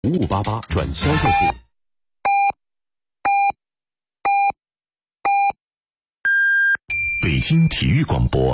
5588转销售部。北京体育广播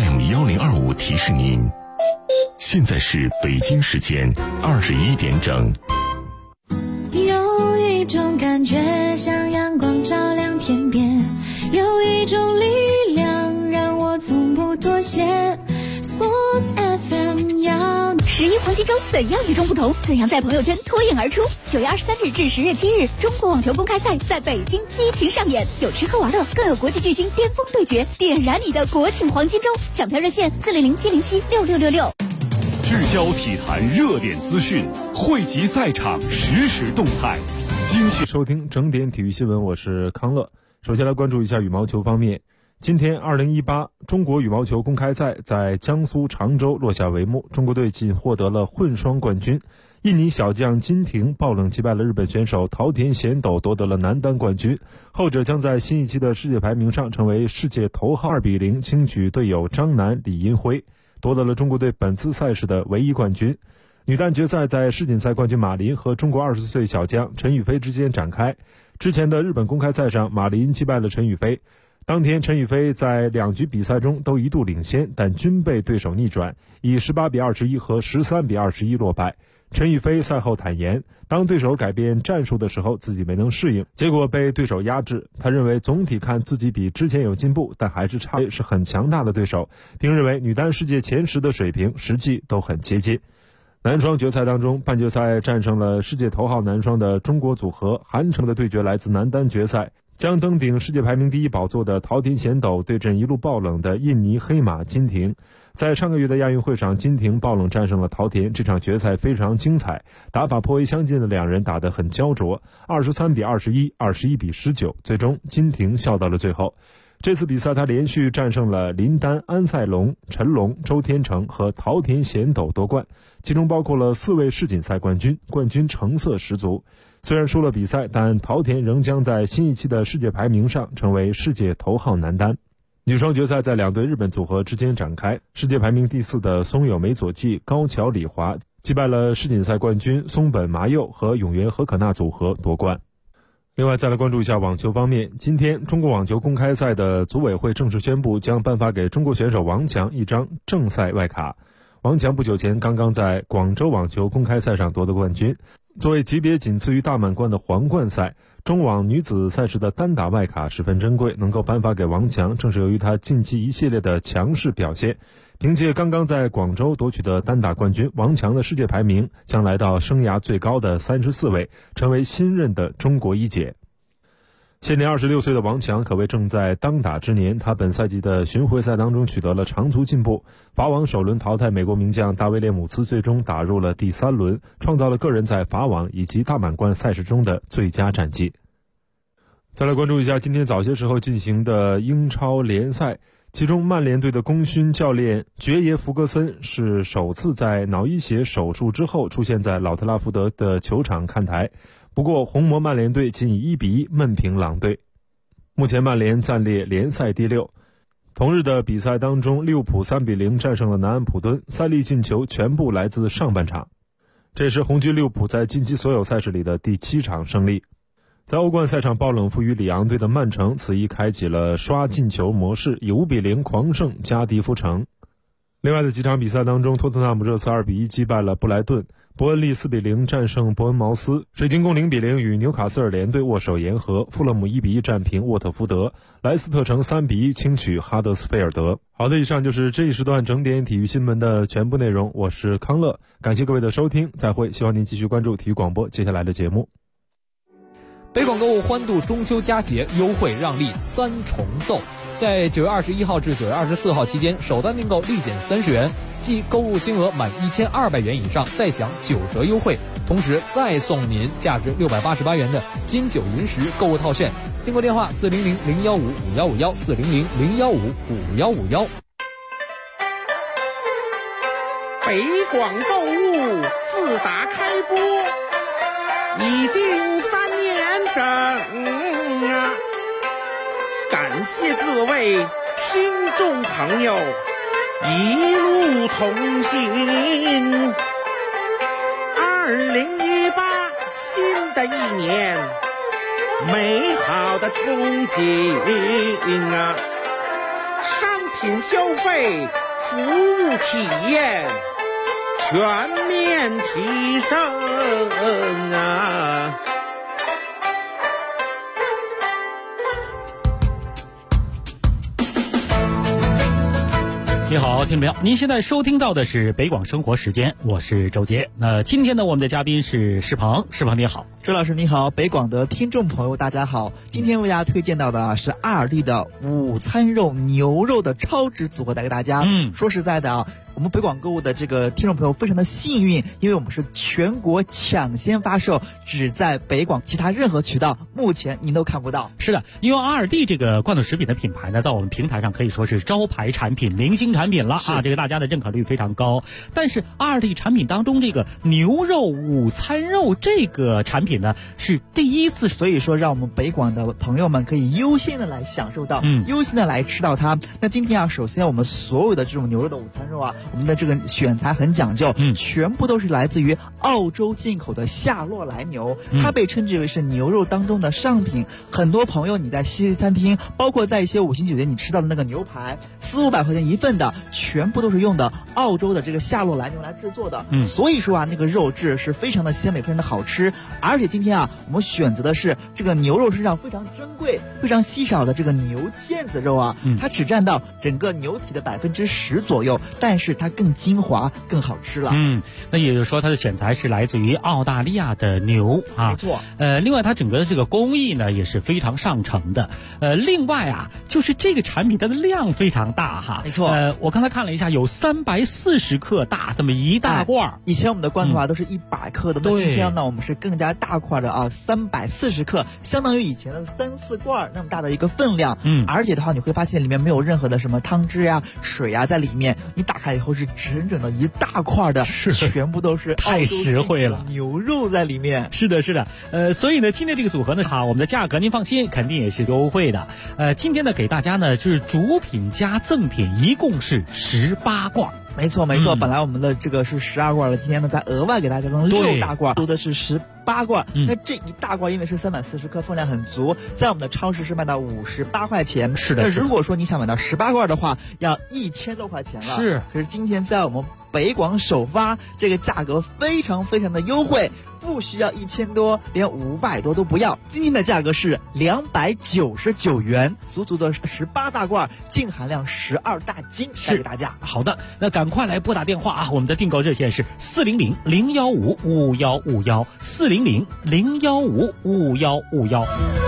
FM1025提示您，现在是北京时间21点整。 有一种感觉像阳光照亮天边，有一种力量让我从不妥协。Sports FM 要 11黄金周怎样与众不同？怎样在朋友圈脱颖而出？9月23日至10月7日，中国网球公开赛在北京激情上演，有吃喝玩乐，更有国际巨星巅峰对决，点燃你的国庆黄金周！抢票热线400-707-6666。 聚焦体坛热点资讯，汇集赛场实时动态，精细收听整点体育新闻，我是康乐。首先来关注一下羽毛球方面。今天2018中国羽毛球公开赛在江苏常州落下帷幕，中国队仅获得了混双冠军。印尼小将金廷爆冷击败了日本选手桃田贤斗，夺得了男单冠军。后者将在新一期的世界排名上成为世界头号，2-0轻取队友张楠、李银辉，夺得了中国队本次赛事的唯一冠军。女单决赛在世锦赛冠军马林和中国20岁小将陈雨菲之间展开。之前的日本公开赛上，马林击败了陈雨菲。当天陈雨菲在2局比赛中都一度领先，但均被对手逆转，以18-21和13-21落败。陈雨菲赛后坦言，当对手改变战术的时候自己没能适应，结果被对手压制。他认为总体看自己比之前有进步，但还是差，是很强大的对手，并认为女单世界前10的水平实际都很接近。男双决赛当中，半决赛战胜了世界头号男双的中国组合，韩程的对决来自男单决赛，将登顶世界排名第1宝座的桃田贤斗对阵一路爆冷的印尼黑马金廷。在上个月的亚运会上，金廷爆冷战胜了桃田，这场决赛非常精彩，打法颇为相近的两人打得很焦灼，23-21、21-19，最终金廷笑到了最后。这次比赛他连续战胜了林丹、安赛龙、陈龙、周天成和桃田贤斗夺冠，其中包括了4位世锦赛冠军，冠军成色十足。虽然输了比赛，但桃田仍将在新一期的世界排名上成为世界头号男单。女双决赛在2对日本组合之间展开，世界排名第4的松友美佐纪、高桥李华击败了世锦赛冠军松本麻佑和永原和可娜组合夺冠。另外再来关注一下网球方面，今天中国网球公开赛的组委会正式宣布，将颁发给中国选手王强一张正赛外卡。王强不久前刚刚在广州网球公开赛上夺得冠军，作为级别仅次于大满贯的皇冠赛，中网女子赛事的单打外卡十分珍贵，能够颁发给王强，正是由于她近期一系列的强势表现。凭借刚刚在广州夺取的单打冠军，王强的世界排名将来到生涯最高的34位，成为新任的中国一姐。现年26岁的王强可谓正在当打之年，他本赛季的巡回赛当中取得了长足进步，法网首轮淘汰美国名将大卫列姆兹，最终打入了第3轮，创造了个人在法网以及大满贯赛事中的最佳战绩。再来关注一下今天早些时候进行的英超联赛，其中曼联队的功勋教练爵爷弗格森是首次在脑溢血手术之后出现在老特拉福德的球场看台，不过红魔曼联队仅以1-1闷平狼队。目前曼联暂列联赛第6。同日的比赛当中，利物浦3-0战胜了南安普敦，3粒进球全部来自上半场，这是红军利物浦在近期所有赛事里的第7场胜利。在欧冠赛场爆冷负于里昂队的曼城，此役开启了刷进球模式，以5-0狂胜加迪夫城。另外的几场比赛当中，托特纳姆热刺2-1击败了布莱顿，伯恩利4-0战胜伯恩茅斯，水晶宫0-0与纽卡斯尔联队握手言和，富勒姆1-1战平沃特福德，莱斯特城3-1轻取哈德斯菲尔德。好的，以上就是这一时段整点体育新闻的全部内容，我是康乐，感谢各位的收听，再会，希望您继续关注体育广播接下来的节目。 北广购物欢度中秋佳节，优惠让利3重奏。在9月21号至9月24号期间，首单订购立减30元，即购物金额满1200元以上再享9折优惠，同时再送您价值688元的金九银十购物套券。订购电话400-015-5151 400-015-5151。 北广购物自打开播已经3年整啊！感谢各位听众朋友一路同行。2018 年美好的憧憬啊！商品消费、服务体验全面提升啊！ 你好，听众朋友，您现在收听到的是北广生活时间，我是周杰。那今天呢，我们的嘉宾是施鹏，施鹏你好。 周老师你好，北广的听众朋友大家好。今天为大家推荐到的是阿尔蒂的午餐肉牛肉的超值组合带给大家。说实在的啊，我们北广购物的这个听众朋友非常的幸运，因为我们是全国抢先发售，只在北广，其他任何渠道目前您都看不到。 是的，因为阿尔蒂这个罐头食品的品牌呢，在我们平台上可以说是招牌产品、明星产品了啊，这个大家的认可率非常高。但是阿尔蒂产品当中这个牛肉午餐肉这个产品呢，是第一次， 所以说让我们北广的朋友们可以优先的来享受到，优先的来吃到它。那今天啊，首先我们所有的这种牛肉的午餐肉啊，我们的这个选材很讲究，全部都是来自于澳洲进口的夏洛莱牛，它被称之为是牛肉当中的上品。很多朋友你在西餐厅，包括在一些5星酒店你吃到的那个牛排，400-500块钱一份的，全部都是用的澳洲的这个夏洛莱牛来制作的。所以说啊，那个肉质是非常的鲜美，非常的好吃。而且今天啊，我们选择的是这个牛肉身上非常珍贵、非常稀少的这个牛腱子肉啊，它只占到整个牛体的10%左右，但是它更精华、更好吃了。 那也就是说它的选材是来自于澳大利亚的牛啊， 没错。 另外它整个的这个工艺呢也是非常上乘的。另外啊，就是这个产品它的量非常大哈， 没错。 我刚才看了一下，有340克大这么一大罐。 以前我们的罐头啊都是100克的，那今天呢我们是更加大块的啊，340克，相当于以前的3-4罐那么大的一个分量。而且的话你会发现里面没有任何的什么汤汁呀、水呀在里面，你打开以后是整整的一大块的，全部都是太实惠了， 牛肉在里面。 是的，是的。所以呢，今天这个组合呢，我们的价格您放心，肯定也是优惠的。今天呢给大家呢就是主品加赠品，一共是18罐。 没错，本来我们的这个是12罐了，今天呢再额外给大家弄6大罐，多的是18罐。那这一大罐因为是340克，分量很足，在我们的超市是卖到58块钱。 是的。 那如果说你想买到18罐的话，要1000多块钱了。 是。 可是今天在我们北广首发，这个价格非常非常的优惠，不需要1000多，连500多都不要。今天的价格是299元，足足的18大罐，净含量12大斤，带给大家。 好的，那赶快来拨打电话啊！我们的订购热线是400-015-5151，400-015-5151。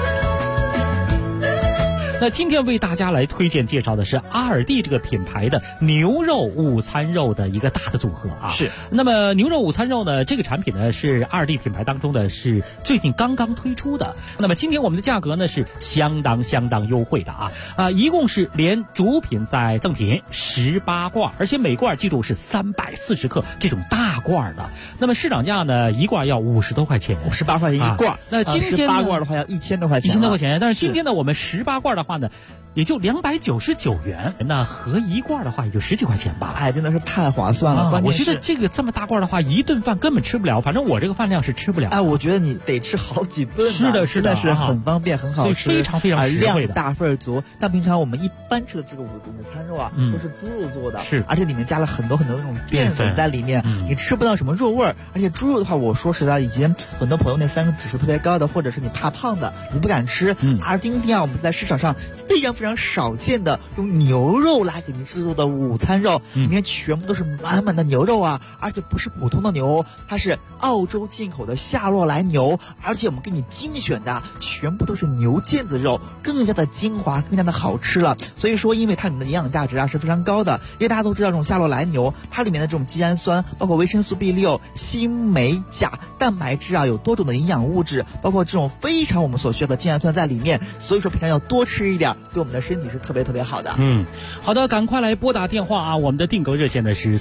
那今天为大家来推荐介绍的是阿尔蒂这个品牌的牛肉午餐肉的一个大的组合啊。 是。 那么牛肉午餐肉呢，这个产品呢是阿尔蒂品牌当中的是最近刚刚推出的。那么今天我们的价格呢是相当优惠的啊，一共是连主品在赠品18罐，而且每罐记住是340克这种大罐的。那么市场价呢，一罐要50多块钱 ，58块钱一罐。 那今天 18罐的话要1000多块钱。 1000多块钱，但是今天呢，我们18罐的话呢，也就299元，那合一罐的话也就10几块钱吧。 真的是太划算了。 我觉得这个这么大罐的话，一顿饭根本吃不了，反正我这个饭量是吃不了。 我觉得你得吃好几顿。 是的， 真的是很方便，很好吃， 非常实惠的， 量大份足。像平常我们一般吃的这个午餐肉啊，都是猪肉做的， 是， 而且里面加了很多那种淀粉在里面，你吃不到什么肉味儿。而且猪肉的话，我说实在，以前很多朋友那3个指数特别高的，或者是你怕胖的，你不敢吃。而今天啊，我们在市场上非常非常少见的用牛肉来给您制作的午餐肉，里面全部都是满满的牛肉啊，而且不是普通的牛，它是澳洲进口的夏洛莱牛，而且我们给你精选的全部都是牛腱子肉，更加的精华，更加的好吃了。所以说，因为它里面的营养价值啊是非常高的，因为大家都知道这种夏洛莱牛，它里面的这种肌氨酸，包括维生素 B6、锌、镁、钾、蛋白质啊，有多种的营养物质，包括这种非常我们所需要的精氨酸在里面。所以说平常要多吃一点，对我们的身体是特别好的。 好的，赶快来拨打电话啊！我们的订购热线呢是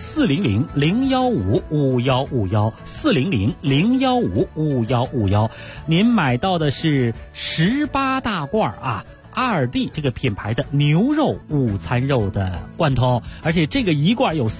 400-015-5151，400-015-5151。您买到的是18大罐啊。 2D 这个品牌的牛肉午餐肉的罐头，而且这个一罐有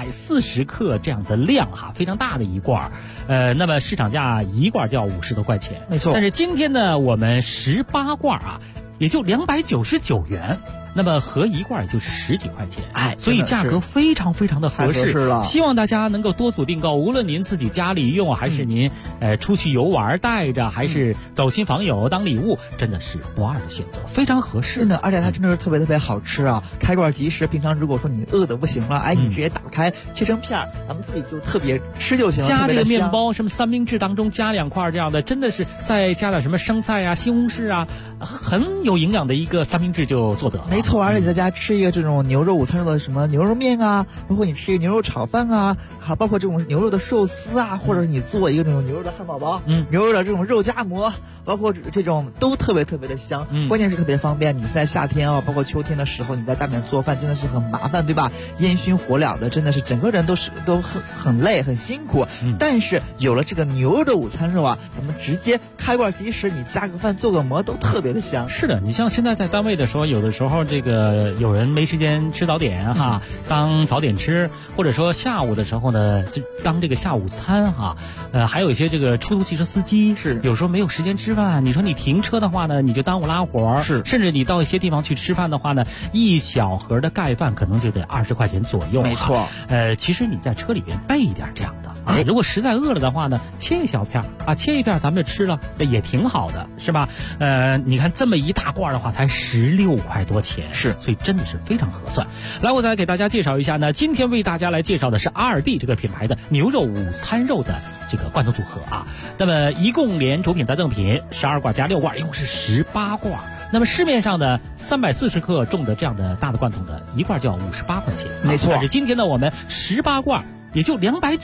340克这样的量哈，非常大的一罐。那么市场价一罐就要50多块钱， 没错。 但是今天呢，我们18罐啊，也就299元。那么合一罐也就是10几块钱，所以价格非常非常的合适了。 希望大家能够多组订购，无论您自己家里用，还是您出去游玩带着，还是走亲访友当礼物，真的是不二的选择，非常合适。 真的，而且它真的是特别特别好吃啊！开罐即食，平常如果说你饿的不行了，你直接打开切成片儿，咱们自己就特别吃就行了。 加这个面包，什么三明治当中加2块这样的，真的是再加点什么生菜啊、西红柿啊，很有营养的一个三明治就做得了。 没错，而且你在家吃一个这种牛肉午餐肉的什么牛肉面啊，包括你吃一个牛肉炒饭啊，还包括这种牛肉的寿司啊，或者是你做一个这种牛肉的汉堡包，牛肉的这种肉夹馍，包括这种都特别特别的香，关键是特别方便。你现在夏天啊，包括秋天的时候，你在家里面做饭真的是很麻烦，对吧？烟熏火燎的，真的是整个人都很累很辛苦。但是有了这个牛肉的午餐肉啊，咱们直接开罐即食，你加个饭做个馍都特别的香。 是的，你像现在在单位的时候，有的时候这个有人没时间吃早点哈，当早点吃，或者说下午的时候呢，就当这个下午餐哈。还有一些这个出租汽车司机是有时候没有时间吃饭，你说你停车的话呢，你就耽误拉活，是，甚至你到一些地方去吃饭的话呢，一小盒的盖饭可能就得20块钱左右。 没错， 其实你在车里边备一点这样的啊，如果实在饿了的话呢，切一小片啊，切一片咱们就吃了，也挺好的，是吧？你看这么一大罐的话，才16块多钱，是，所以真的是非常合算。来，我再给大家介绍一下呢，今天为大家来介绍的是2D这个品牌的牛肉午餐肉的这个罐头组合啊。那么一共连主品带赠品12罐加6罐，一共是18罐。那么市面上的340克重的这样的大的罐头的一罐就要58块钱， 没错。 但是今天呢，我们18罐也就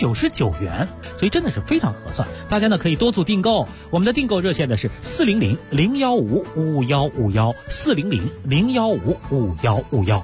299元，所以真的是非常合算。大家呢可以多组订购，我们的订购热线呢是400-015-5151，400-015-5151。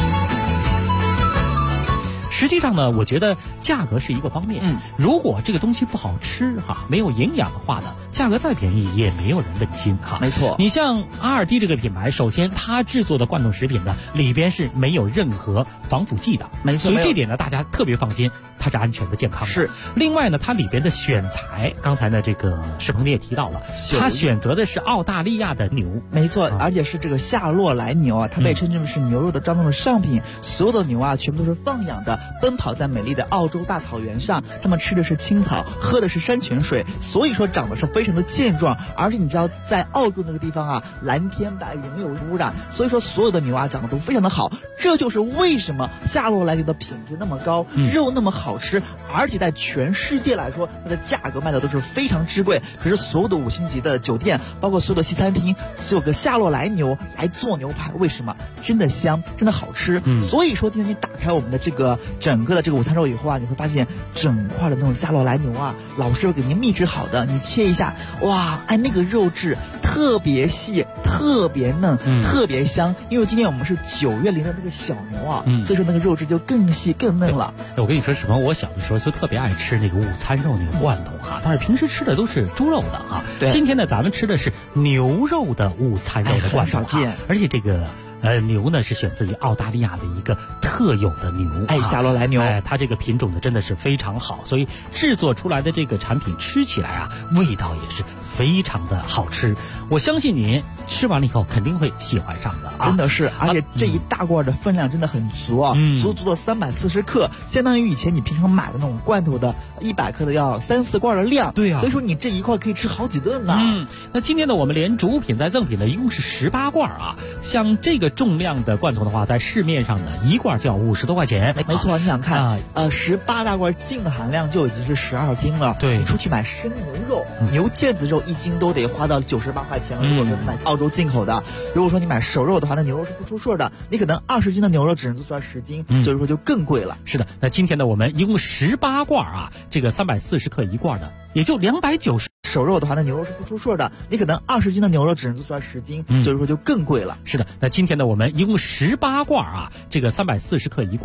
实际上呢，我觉得价格是一个方面。如果这个东西不好吃哈，没有营养的话呢，价格再便宜也没有人问津哈。 没错， 你像2D这个品牌，首先它制作的罐头食品呢，里边是没有任何防腐剂的， 没错， 所以这点呢大家特别放心，它是安全的、健康的。 是。 另外呢，它里边的选材，刚才呢这个史鹏你也提到了，它选择的是澳大利亚的牛， 没错，而且是这个夏洛来牛啊，它被称之为是牛肉的专门的上品。所有的牛啊，全部都是放养的，奔跑在美丽的澳洲大草原上，他们吃的是青草，喝的是山泉水，所以说长得是非常的健壮。而且你知道，在澳洲那个地方啊，蓝天白云，没有污染，所以说所有的牛啊长得都非常的好。这就是为什么夏洛来牛的品质那么高，肉那么好吃，而且在全世界来说，它的价格卖的都是非常之贵。可是所有的5星级的酒店，包括所有的西餐厅，只有个夏洛来牛来做牛排，为什么？真的香，真的好吃。所以说今天你打开我们的这个整个的这个午餐肉以后啊，你会发现整块的那种夏洛来牛啊，老师傅给您秘制好的，你切一下，哇，那个肉质特别细，特别嫩，特别香。因为今天我们是9月龄的那个小牛啊，所以说那个肉质就更细更嫩了。 我跟你说什么？我小的时候就特别爱吃那个午餐肉那个罐头哈，但是平时吃的都是猪肉的哈。今天呢，咱们吃的是牛肉的午餐肉的罐头哈，而且这个。牛呢是选自于澳大利亚的一个特有的牛， 夏洛来牛， 它这个品种呢真的是非常好，所以制作出来的这个产品吃起来啊，味道也是非常的好吃。我相信您吃完了以后肯定会喜欢上的啊！ 真的是，而且这一大罐的分量真的很足啊，足的340克，相当于以前你平常买的那种罐头的100克的要3-4罐的量。 对啊， 所以说你这一块可以吃好几顿呢。 那今天呢，我们连主品带赠品呢，一共是18罐啊。像这个重量的罐头的话，在市面上呢，一罐就要50多块钱。 没错，你想看18大罐净的含量就已经是12斤了。 对， 你出去买生牛肉、牛腱子肉1斤都得花到98块钱了。如果说你买澳洲进口的，如果说你买熟肉的话，那牛肉是不出税的，你可能20斤的牛肉只能做出来10斤，所以说就更贵了。 是的，那今天呢，我们一共18罐啊，这个340克一罐的，也就290。 熟肉的话，那牛肉是不出税的，你可能20斤的牛肉只能做出来10斤，所以说就更贵了。 是的，那今天呢，我们一共18罐啊，这个340克一罐的，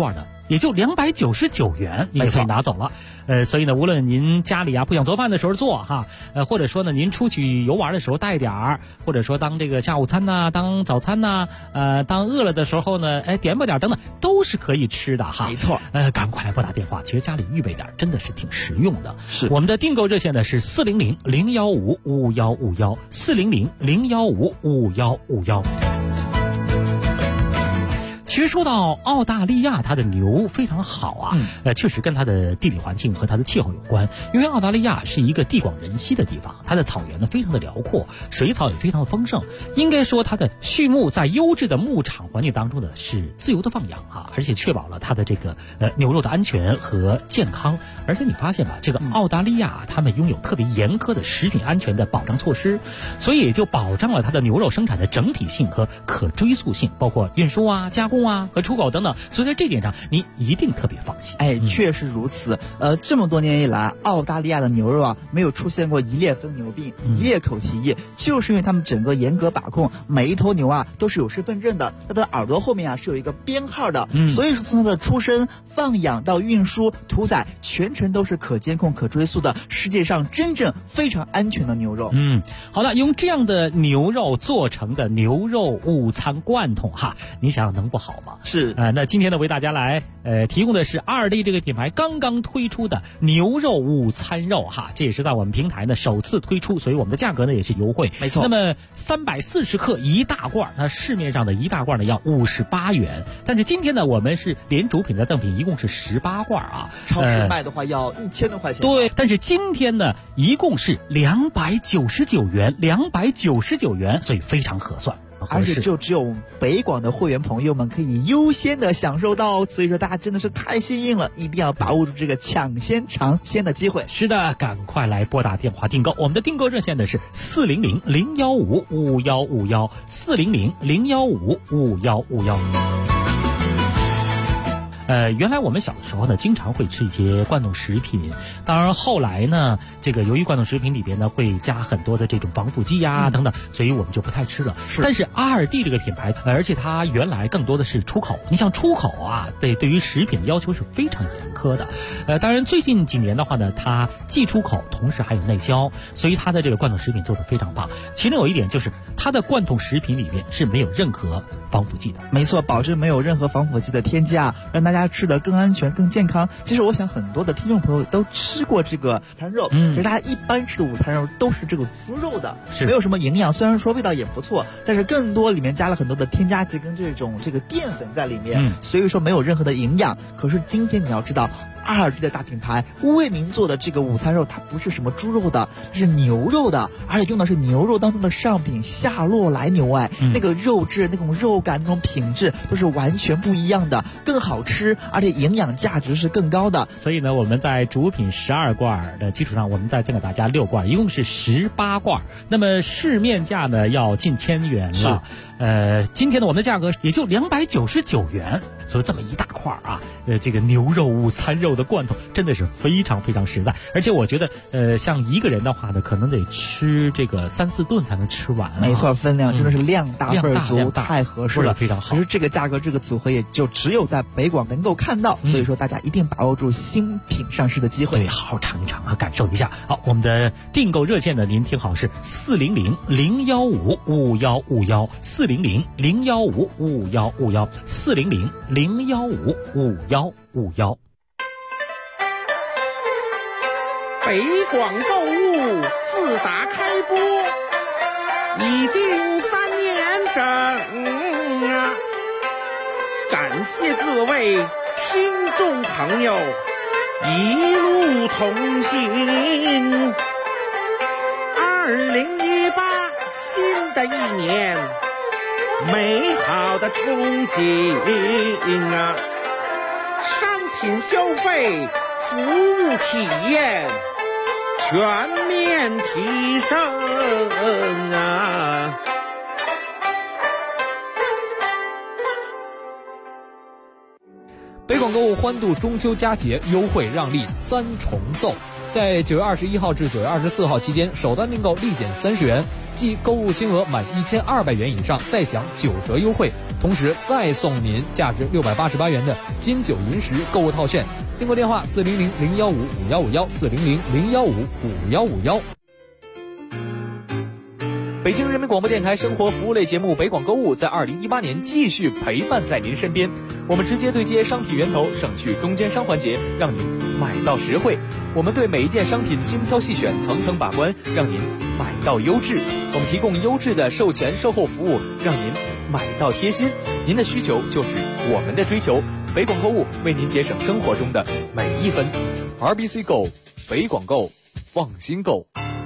也就299元，你就可以拿走了。所以呢，无论您家里不想做饭的时候做哈，或者说呢您出去游玩的时候带点儿，或者说当这个下午餐呐，当早餐呐，当饿了的时候呢，点吧点等等，都是可以吃的哈。 没错。 赶快来拨打电话，其实家里预备点真的是挺实用的。 是。 我们的订购热线呢是400-015-5151，400-015-5151。其实说到澳大利亚，它的牛非常好啊，确实跟它的地理环境和它的气候有关。因为澳大利亚是一个地广人稀的地方，它的草原呢非常的辽阔，水草也非常的丰盛。应该说它的畜牧在优质的牧场环境当中呢是自由的放养啊，而且确保了它的这个牛肉的安全和健康。而且你发现吧，这个澳大利亚他们拥有特别严苛的食品安全的保障措施，所以也就保障了它的牛肉生产的整体性和可追溯性，包括运输加工和出口等等，所以在这点上你一定特别放心。 确实如此。这么多年以来，澳大利亚的牛肉没有出现过一裂分牛病、一裂口蹄疫，就是因为他们整个严格把控，每一头牛都是有身份证的，它的耳朵后面是有一个编号的，所以说从它的出生、放养到运输、屠宰，全程都是可监控、可追溯的，世界上真正非常安全的牛肉。 好的，用这样的牛肉做成的牛肉午餐罐头你想想能不好吗？ 是。 那今天呢为大家来提供的是2D这个品牌刚刚推出的牛肉午餐肉这也是在我们平台呢首次推出，所以我们的价格呢也是优惠。 没错。 那么340克一大罐，那市面上的一大罐呢要58元，但是今天呢我们是连主品的赠品，一共是18罐超市卖的话要1000多块钱。 对，但是今天呢一共是299元，299元，所以非常合算。 而且只有北广的会员朋友们可以优先的享受到，所以说大家真的是太幸运了，一定要把握住这个抢先尝鲜的机会。 是的，赶快来拨打电话订购，我们的订购热线呢是400-015-5151，400-015-5151。原来我们小的时候呢，经常会吃一些罐头食品，当然后来呢，这个由于罐头食品里边呢会加很多的这种防腐剂等等，所以我们就不太吃了。但是2D这个品牌，而且它原来更多的是出口，你像出口对于食品的要求是非常严苛的。当然最近几年的话呢，它既出口，同时还有内销，所以它的这个罐头食品做得非常棒。其中有一点就是它的罐头食品里面是没有任何防腐剂的。 没错，保证没有任何防腐剂的添加，让大家吃得更安全、更健康。其实我想很多的听众朋友都吃过这个午餐肉，其实大家一般吃的午餐肉都是这个猪肉的，没有什么营养，虽然说味道也不错，但是更多里面加了很多的添加剂跟这个淀粉在里面，所以说没有任何的营养。可是今天你要知道，2D的大品牌为您做的这个午餐肉，它不是什么猪肉的，是牛肉的，而且用的是牛肉当中的上品夏洛来牛，那个肉质、那种肉感、那种品质都是完全不一样的，更好吃，而且营养价值是更高的。 所以呢，我们在主品12罐的基础上，我们再赠给大家6罐，一共是18罐。那么市面价呢要近1000元了。今天呢我们的价格也就299元，所以这么一大块这个牛肉午餐肉的罐头真的是非常非常实在。而且我觉得像一个人的话呢，可能得吃这个3-4顿才能吃完。 没错，分量真的是量大份足，太合适了， 非常好。 可是这个价格这个组合也就只有在北广能够看到，所以说大家一定把握住新品上市的机会， 对，好好尝一尝感受一下。好，我们的订购热线呢，您听好是400-015-5151，400-015-5151，400-015-5151。 北广购物自打开播已经3年整感谢各位听众朋友一路同行。2018新的一年，美好的憧憬商品消费、服务体验全面提升北广购物欢度中秋佳节优惠让利3重奏。 在9月21号至9月24号期间，首单订购立减30元，即购物金额满1200元以上再享9折优惠，同时再送您价值688元的金九银十购物套券。订购电话400-015-5151，400-015-5151。北京人民广播电台生活服务类节目北广购物在2018年继续陪伴在您身边。我们直接对接商品源头，省去中间商环节，让您买到实惠。我们对每一件商品精挑细选，层层把关，让您买到优质。我们提供优质的售前售后服务，让您买到贴心。您的需求就是我们的追求。北广购物为您节省生活中的每一分。RBC Go， 北广购，放心购。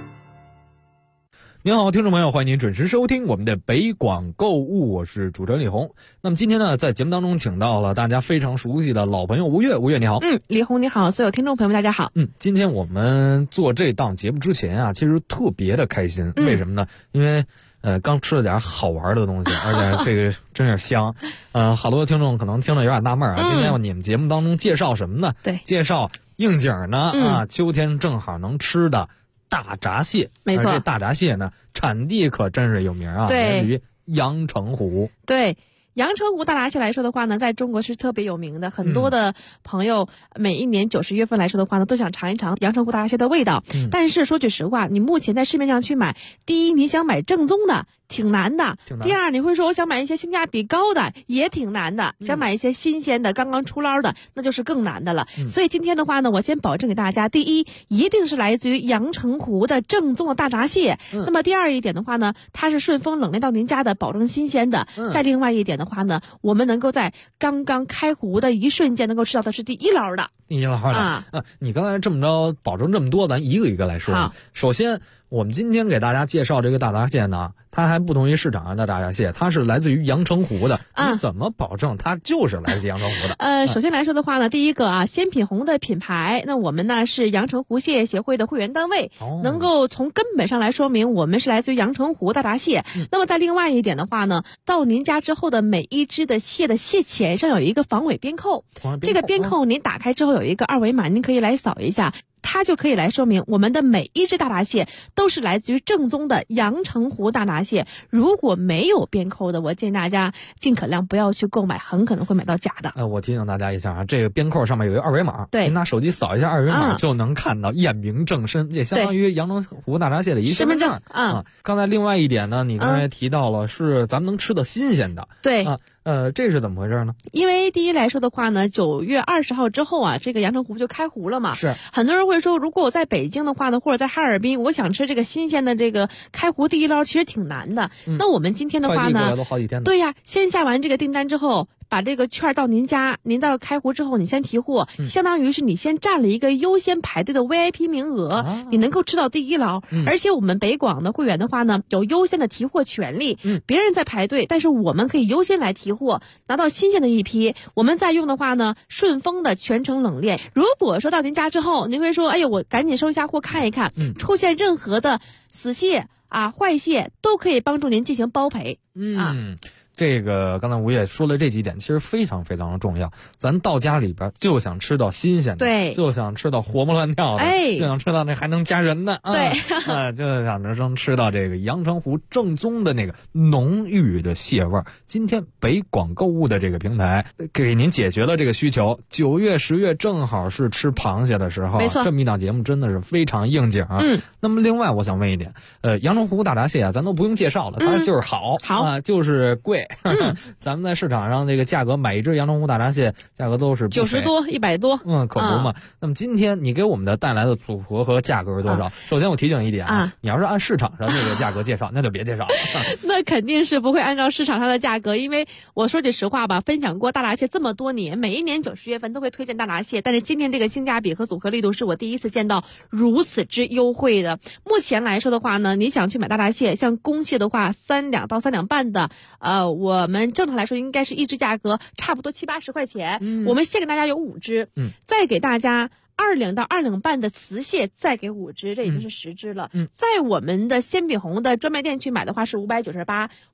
您好，听众朋友，欢迎您准时收听我们的北广购物，我是主持人李红。那么今天呢，在节目当中请到了大家非常熟悉的老朋友吴越，吴越你好。 李红你好，所有听众朋友们大家好。 今天我们做这档节目之前啊，其实特别的开心，为什么呢？因为刚吃了点好玩的东西，而且这个真是香。好多听众可能听了有点纳闷啊，今天你们节目当中介绍什么呢？ 对， 介绍应景呢秋天正好能吃的大闸蟹。 没错， 这大闸蟹呢，产地可真是有名啊，来自于阳澄湖。 对。阳澄湖大闸蟹来说的话呢，在中国是特别有名的，很多的朋友每一年9、10月份来说的话呢，都想尝一尝阳澄湖大闸蟹的味道。但是说句实话，你目前在市面上去买，第一，你想买正宗的挺难的；第二，你会说我想买一些性价比高的，也挺难的；想买一些新鲜的、刚刚出捞的，那就是更难的了。所以今天的话呢，我先保证给大家，第一，一定是来自于阳澄湖的正宗的大闸蟹。那么第二一点的话呢，它是顺丰冷链到您家的，保证新鲜的。再另外一点的话呢，我们能够在刚刚开湖的一瞬间能够吃到的是第一捞的。 第一捞的你刚才这么着保证这么多，咱一个一个来说。首先，我们今天给大家介绍这个大闸蟹呢，它还不同于市场上的大闸蟹，它是来自于阳澄湖的。你怎么保证它就是来自阳澄湖的？ 首先来说的话呢，第一个鲜品红的品牌，那我们呢是阳澄湖蟹协会的会员单位，能够从根本上来说明我们是来自于阳澄湖大闸蟹。那么在另外一点的话呢，到您家之后的每一只的蟹的蟹钳上有一个防伪边扣，这个边扣您打开之后有一个2维码，您可以来扫一下。它就可以来说明我们的每一只大闸蟹都是来自于正宗的阳澄湖大闸蟹。如果没有边扣的，我建议大家尽可量不要去购买，很可能会买到假的。 我提醒大家一下啊，这个边扣上面有一个2维码， 对， 您拿手机扫一下2维码就能看到，验明正身，也相当于阳澄湖大闸蟹的一个身份证。刚才另外一点呢，你刚才提到了是咱们能吃的新鲜的， 对这是怎么回事呢？ 因为第一来说的话呢，9月20号之后啊，这个阳澄湖就开湖了嘛。 是， 很多人会说，如果我在北京的话呢，或者在哈尔滨，我想吃这个新鲜的这个开湖第一捞，其实挺难的。那我们今天的话呢， 快递过来都好几天。 对呀，先下完这个订单之后，把这个券到您家，您到开湖之后，你先提货，相当于是你先占了一个优先排队的 VIP 名额，你能够吃到第一捞。而且我们北广的会员的话呢，有优先的提货权利。别人在排队，但是我们可以优先来提货，拿到新鲜的一批。我们再用的话呢，顺丰的全程冷链。如果说到您家之后，您会说，哎呀，我赶紧收一下货看一看，出现任何的死蟹坏蟹，都可以帮助您进行包赔。 这个刚才吴也说了这几点，其实非常非常的重要。咱到家里边就想吃到新鲜的， 对， 就想吃到活蹦乱跳的，就想吃到那还能加人的， 对， 就想吃到这个阳澄湖正宗的那个浓郁的蟹味儿。今天北广购物的这个平台给您解决了这个需求。9月、10月正好是吃螃蟹的时候， 没错， 这么一档节目真的是非常应景。那么另外我想问一点，阳澄湖大闸蟹啊，咱都不用介绍了，它就是好就是贵。咱们在市场上这个价格买一只阳澄湖大闸蟹价格都是 90多100多， 可不嘛。那么今天你给我们的带来的组合和价格是多少？首先我提醒一点你要是按市场上那个价格介绍，那就别介绍了。 那肯定是不会按照市场上的价格，因为我说句实话吧，分享过大闸蟹这么多年，每一年9、10月份都会推荐大闸蟹，但是今天这个性价比和组合力度是我第一次见到如此之优惠的。目前来说的话呢，你想去买大闸蟹，像公蟹的话3两到3两半的，我们正常来说应该是一只价格差不多70、80块钱。我们蟹给大家有5只，再给大家2两到2两半的雌蟹，再给5只，这已经是10只了。在我们的鲜饼红的专卖店去买的话是598，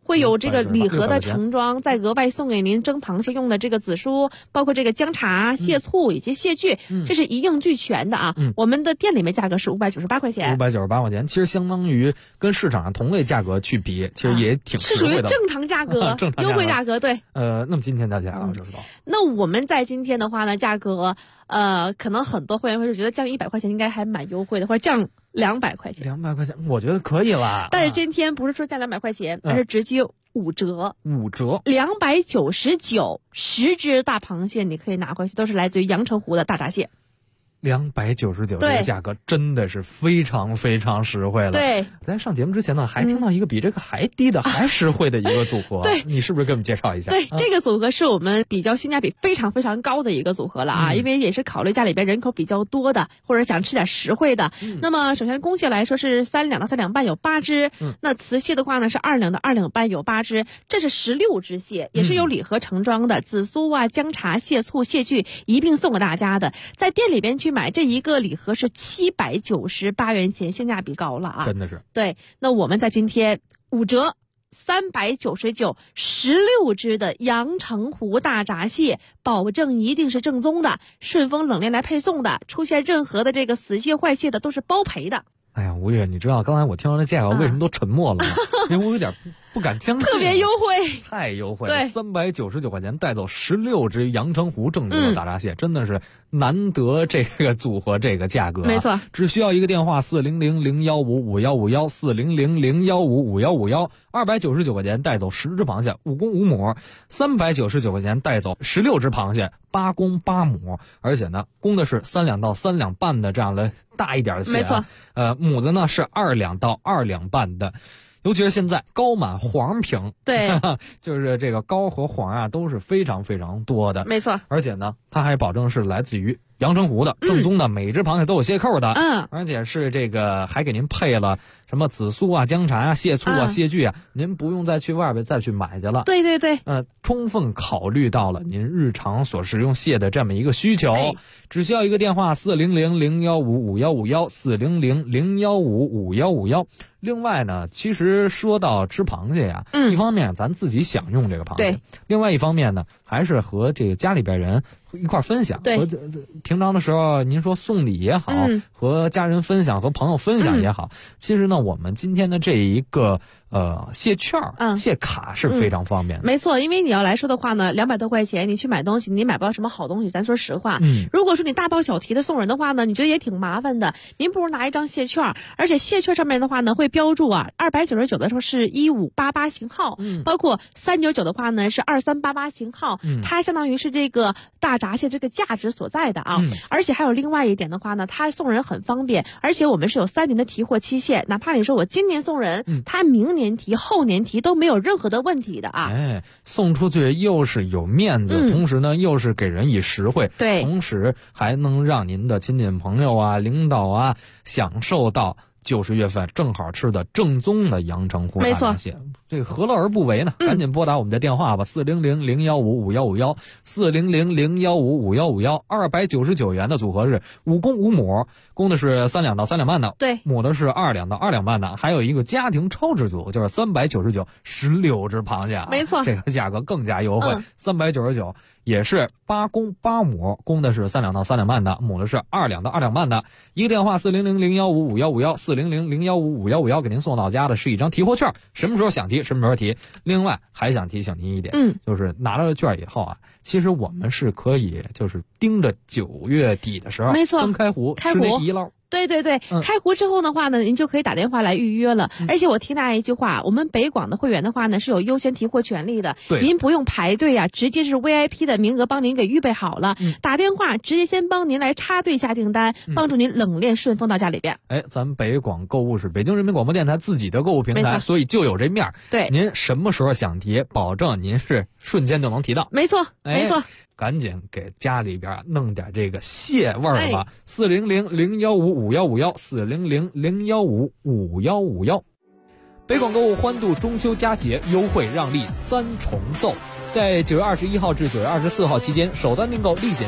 会有这个礼盒的盛装，再额外送给您蒸螃蟹用的这个紫苏，包括这个姜茶、蟹醋以及蟹具，这是一应俱全的啊。我们的店里面价格是598块钱 ，598块钱，其实相当于跟市场上同类价格去比，其实也挺实惠的， 是属于正常价格，优惠价格，对。 那么今天的价格就知道。 那我们在今天的话呢，价格可能很多会员会觉得降100块钱应该还蛮优惠的，或者降200块钱。 200块钱，我觉得可以了。 但是今天不是说降200块钱，而是直接5折 ，5折 ，299，10只大螃蟹你可以拿回去，都是来自于阳澄湖的大闸蟹。 299这个价格真的是非常非常实惠了。 对， 咱上节目之前呢，还听到一个比这个还低的、还实惠的一个组合。 对， 你是不是给我们介绍一下？ 对，这个组合是我们比较性价比非常非常高的一个组合了啊，因为也是考虑家里边人口比较多的，或者想吃点实惠的。那么首先公蟹来说是3两到3两半有8只，那雌蟹的话呢是2两到2两半有8只，这是16只蟹，也是有礼盒盛装的，紫苏啊、姜茶、蟹醋、蟹具一并送给大家的。在店里边去买这一个礼盒是798元钱，性价比高了啊！ 真的是。 对，那我们在今天5折，399，16只的阳澄湖大闸蟹，保证一定是正宗的，顺丰冷链来配送的，出现任何的这个死蟹坏蟹的都是包赔的。 哎呀，吴越，你知道刚才我听到那价格为什么都沉默了吗？因为我有点不敢相信， 特别优惠， 太优惠了，399块钱带走16只阳澄湖正宗的大闸蟹，真的是难得这个组合这个价格， 没错， 只需要一个电话400-015-5151，400-015-5151，299块钱带走10只螃蟹，5公5母，399块钱带走16只螃蟹，8公8母，而且呢，公的是3两到3两半的这样的大一点的蟹， 没错， 母的呢是2两到2两半的。尤其是现在膏满黄瓶， 对， 就是这个膏和黄啊都是非常非常多的， 没错。 而且呢，它还保证是来自于阳澄湖的正宗的，每只螃蟹都有蟹扣的，而且是这个还给您配了什么紫苏啊、姜茶啊、蟹醋啊、蟹具啊，您不用再去外边再去买去了。 对对对， 充分考虑到了您日常所食用蟹的这么一个需求，只需要一个电话400-015-5151，400-015-5151。另外呢，其实说到吃螃蟹呀，一方面咱自己享用这个螃蟹，另外一方面呢，还是和这个家里边人一块分享。 对， 和平常的时候，您说送礼也好，和家人分享、和朋友分享也好，其实呢，我们今天的这一个蟹券、蟹卡是非常方便的。 没错，因为你要来说的话呢，200多块钱你去买东西，你买不到什么好东西。咱说实话，如果说你大包小提的送人的话呢，你觉得也挺麻烦的。您不如拿一张蟹券，而且蟹券上面的话呢，会标注啊，299的时候是1588型号，包括399的话呢是2388型号，它相当于是这个大闸蟹这个价值所在的啊。而且还有另外一点的话呢，它送人很方便，而且我们是有3年的提货期限，哪怕你说我今年送人，他明年提、后年提都没有任何的问题的啊。 送出去又是有面子，同时呢又是给人以实惠， 对， 同时还能让您的亲戚朋友啊、领导啊享受到90月份正好吃的正宗的阳澄湖大闸蟹，这个何乐而不为呢？赶紧拨打我们的电话吧，400-015-5151，400-015-5151，299元的组合是5公5母，公的是3两到3两半的， 对， 母的是2两到2两半的，还有一个家庭超值组，就是399，16只螃蟹， 没错， 这个价格更加优惠，399。也是8公8母，公的是3两到3两半的，母的是2两到2两半的。一个电话400-015-5151，400-015-5151，给您送到家的是一张提货券，什么时候想提什么时候提。另外还想提醒您一点，就是拿到了券以后啊，其实我们是可以就是盯着9月底的时候， 没错， 刚开湖吃那第一捞。 对对对，开湖之后的话呢，您就可以打电话来预约了。而且我提大家一句话，我们北广的会员的话呢是有优先提货权利的，您不用排队啊，直接是 VIP 的名额帮您给预备好了，打电话直接先帮您来插队下订单，帮助您冷链顺丰到家里边。 咱们北广购物是北京人民广播电台自己的购物平台，所以就有这面。 对， 您什么时候想提，保证您是瞬间就能提到。 没错，没错。 赶紧给家里边弄点这个蟹味儿吧！400-015-5151，400-015-5151。北广购物欢度中秋佳节优惠让利3重奏，在9月21号至9月24号期间，首单订购立减